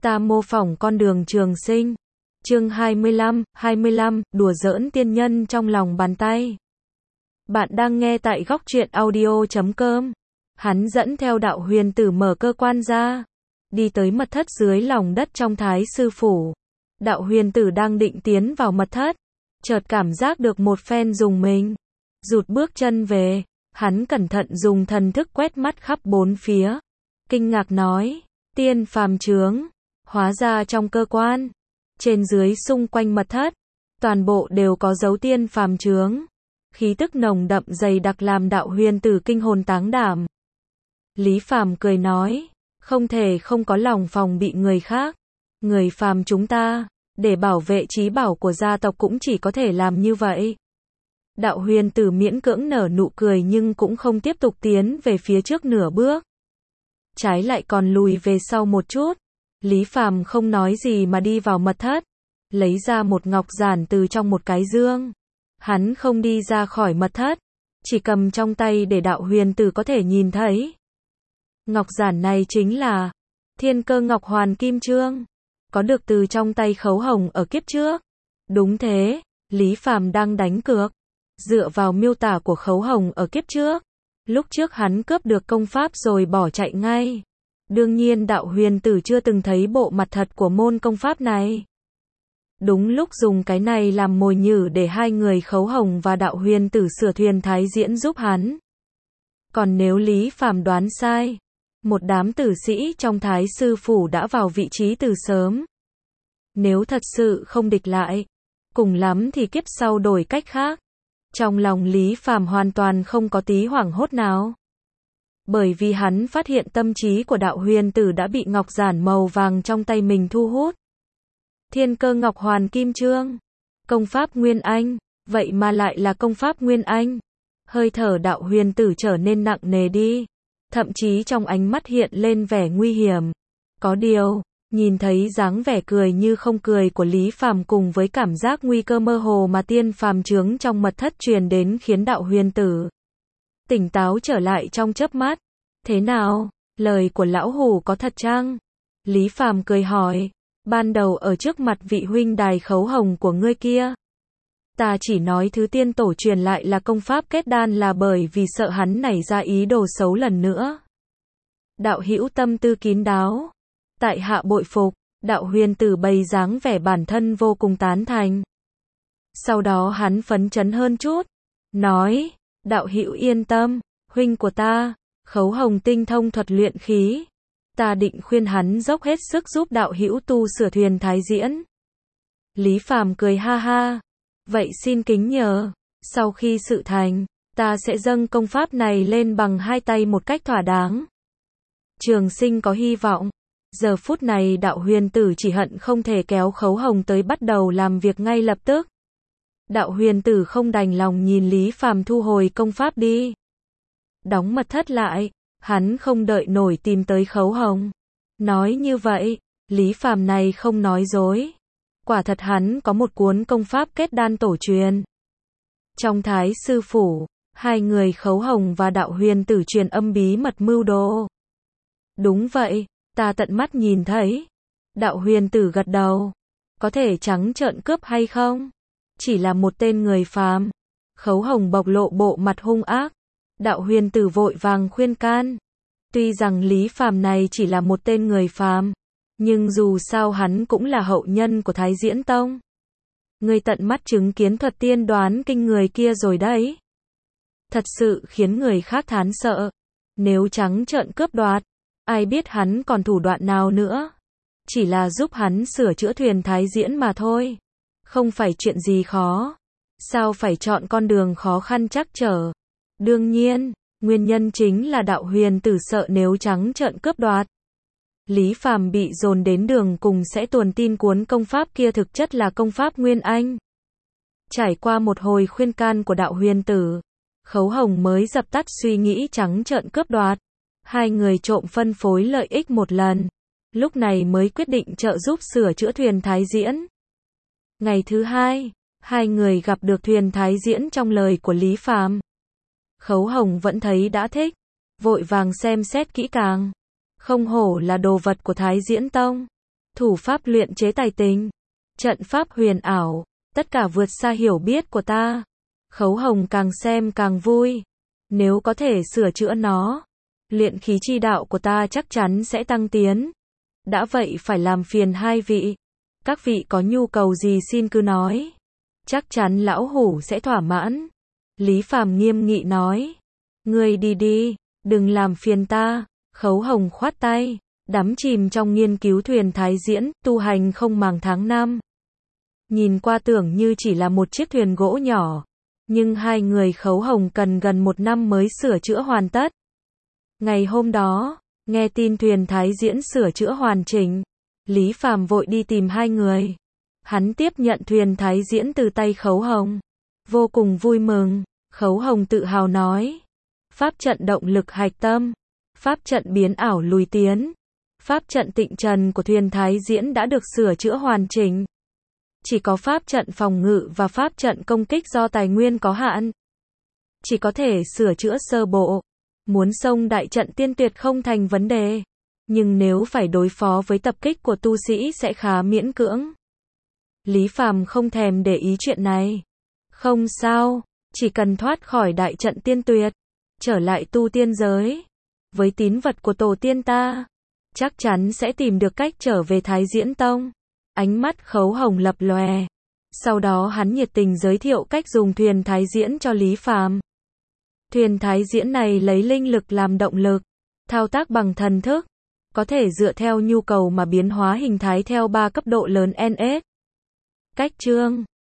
Ta mô phỏng con đường trường sinh. Chương 25, đùa giỡn tiên nhân trong lòng bàn tay. Bạn đang nghe tại góc truyện audio.com. Hắn dẫn theo đạo huyền tử mở cơ quan ra, đi tới mật thất dưới lòng đất trong Thái sư phủ. Đạo huyền tử đang định tiến vào mật thất, chợt cảm giác được một phen rùng mình, rụt bước chân về. Hắn cẩn thận dùng thần thức quét mắt khắp bốn phía, kinh ngạc nói, tiên phàm chướng. Hóa ra trong cơ quan, trên dưới xung quanh mật thất, toàn bộ đều có dấu tiên phàm chướng. Khí tức nồng đậm dày đặc làm đạo huyền tử kinh hồn táng đảm. Lý Phàm cười nói, không thể không có lòng phòng bị người khác. Người phàm chúng ta, để bảo vệ chí bảo của gia tộc cũng chỉ có thể làm như vậy. Đạo huyền tử miễn cưỡng nở nụ cười nhưng cũng không tiếp tục tiến về phía trước nửa bước. Trái lại còn lùi về sau một chút. Lý Phàm không nói gì mà đi vào mật thất, lấy ra một ngọc giản từ trong một cái dương. Hắn không đi ra khỏi mật thất, chỉ cầm trong tay để đạo huyền tử có thể nhìn thấy. Ngọc giản này chính là Thiên Cơ Ngọc Hoàn Kim Chương, có được từ trong tay Khấu Hồng ở kiếp trước. Đúng thế, Lý Phàm đang đánh cược, dựa vào miêu tả của Khấu Hồng ở kiếp trước. Lúc trước hắn cướp được công pháp rồi bỏ chạy ngay. Đương nhiên đạo huyền tử chưa từng thấy bộ mặt thật của môn công pháp này. Đúng lúc dùng cái này làm mồi nhử để hai người Khấu Hồng và đạo huyền tử sửa thuyền thái diễn giúp hắn. Còn nếu Lý Phàm đoán sai, một đám tử sĩ trong Thái sư phủ đã vào vị trí từ sớm. Nếu thật sự không địch lại, cùng lắm thì kiếp sau đổi cách khác. Trong lòng Lý Phàm hoàn toàn không có tí hoảng hốt nào. Bởi vì hắn phát hiện tâm trí của đạo huyền tử đã bị ngọc giản màu vàng trong tay mình thu hút. Thiên Cơ Ngọc Hoàn Kim Chương, công pháp Nguyên Anh, vậy mà lại là công pháp Nguyên Anh. Hơi thở đạo huyền tử trở nên nặng nề đi, thậm chí trong ánh mắt hiện lên vẻ nguy hiểm. Có điều, nhìn thấy dáng vẻ cười như không cười của Lý Phàm cùng với cảm giác nguy cơ mơ hồ mà tiên phàm chướng trong mật thất truyền đến khiến đạo huyền tử tỉnh táo trở lại trong chớp mắt. Thế nào, lời của lão hủ có thật chăng? Lý Phàm cười hỏi, ban đầu ở trước mặt vị huynh đài Khấu Hồng của ngươi kia, ta chỉ nói thứ tiên tổ truyền lại là công pháp kết đan là bởi vì sợ hắn nảy ra ý đồ xấu lần nữa. Đạo hữu tâm tư kín đáo, tại hạ bội phục. Đạo huyền tử bày dáng vẻ bản thân vô cùng tán thành. Sau đó hắn phấn chấn hơn chút, nói, đạo hữu yên tâm, huynh của ta, Khấu Hồng tinh thông thuật luyện khí. Ta định khuyên hắn dốc hết sức giúp đạo hữu tu sửa thuyền thái diễn. Lý Phàm cười ha ha, vậy xin kính nhờ, sau khi sự thành, ta sẽ dâng công pháp này lên bằng hai tay một cách thỏa đáng. Trường sinh có hy vọng. Giờ phút này đạo huyền tử chỉ hận không thể kéo Khấu Hồng tới bắt đầu làm việc ngay lập tức. Đạo huyền tử không đành lòng nhìn Lý Phàm thu hồi công pháp đi. Đóng mật thất lại, hắn không đợi nổi tìm tới Khấu Hồng. Nói như vậy, Lý Phàm này không nói dối. Quả thật hắn có một cuốn công pháp kết đan tổ truyền. Trong Thái sư phủ, hai người Khấu Hồng và đạo huyền tử truyền âm bí mật mưu đồ. Đúng vậy, ta tận mắt nhìn thấy. Đạo huyền tử gật đầu. Có thể trắng trợn cướp hay không? Chỉ là một tên người phàm. Khấu Hồng bộc lộ bộ mặt hung ác. Đạo huyền tử vội vàng khuyên can. Tuy rằng Lý Phàm này chỉ là một tên người phàm, nhưng dù sao hắn cũng là hậu nhân của Thái Diễn Tông. Ngươi tận mắt chứng kiến thuật tiên đoán kinh người kia rồi đấy. Thật sự khiến người khác thán sợ. Nếu trắng trợn cướp đoạt, ai biết hắn còn thủ đoạn nào nữa. Chỉ là giúp hắn sửa chữa thuyền thái diễn mà thôi. Không phải chuyện gì khó. Sao phải chọn con đường khó khăn trắc trở? Đương nhiên, nguyên nhân chính là đạo huyền tử sợ nếu trắng trợn cướp đoạt, Lý Phàm bị dồn đến đường cùng sẽ tuồn tin cuốn công pháp kia thực chất là công pháp Nguyên Anh. Trải qua một hồi khuyên can của đạo huyền tử, Khấu Hồng mới dập tắt suy nghĩ trắng trợn cướp đoạt. Hai người trộm phân phối lợi ích một lần, lúc này mới quyết định trợ giúp sửa chữa thuyền thái diễn. Ngày thứ hai, hai người gặp được thuyền thái diễn trong lời của Lý Phàm. Khấu Hồng vẫn thấy đã thích, vội vàng xem xét kỹ càng. Không hổ là đồ vật của Thái Diễn Tông. thủ pháp luyện chế tài tình, trận pháp huyền ảo, tất cả vượt xa hiểu biết của ta. Khấu Hồng càng xem càng vui. Nếu có thể sửa chữa nó, luyện khí chi đạo của ta chắc chắn sẽ tăng tiến. Đã vậy phải làm phiền hai vị. Các vị có nhu cầu gì xin cứ nói. Chắc chắn lão hủ sẽ thỏa mãn. Lý Phàm nghiêm nghị nói. Ngươi đi đi, đừng làm phiền ta. Khấu Hồng khoát tay, đắm chìm trong nghiên cứu thuyền Thái Diễn, tu hành không màng tháng năm. Nhìn qua tưởng như chỉ là một chiếc thuyền gỗ nhỏ, nhưng hai người Khấu Hồng cần gần 1 năm mới sửa chữa hoàn tất. Ngày hôm đó, nghe tin thuyền Thái Diễn sửa chữa hoàn chỉnh, Lý Phàm vội đi tìm hai người. Hắn tiếp nhận thuyền Thái Diễn từ tay Khấu Hồng, vô cùng vui mừng. Khấu Hồng tự hào nói, pháp trận động lực hạch tâm, pháp trận biến ảo lùi tiến, pháp trận tịnh trần của thuyền Thái Diễn đã được sửa chữa hoàn chỉnh. Chỉ có pháp trận phòng ngự và pháp trận công kích do tài nguyên có hạn, chỉ có thể sửa chữa sơ bộ. Muốn xông đại trận tiên tuyệt không thành vấn đề, nhưng nếu phải đối phó với tập kích của tu sĩ sẽ khá miễn cưỡng. Lý Phàm không thèm để ý chuyện này. Không sao, chỉ cần thoát khỏi đại trận tiên tuyệt, trở lại tu tiên giới, với tín vật của tổ tiên ta, chắc chắn sẽ tìm được cách trở về Thái Diễn Tông. Ánh mắt Khấu Hồng lập lòe. Sau đó hắn nhiệt tình giới thiệu cách dùng thuyền Thái Diễn cho Lý Phàm. Thuyền Thái Diễn này lấy linh lực làm động lực, thao tác bằng thần thức, có thể dựa theo nhu cầu mà biến hóa hình thái theo 3 cấp độ lớn NS. Cách chương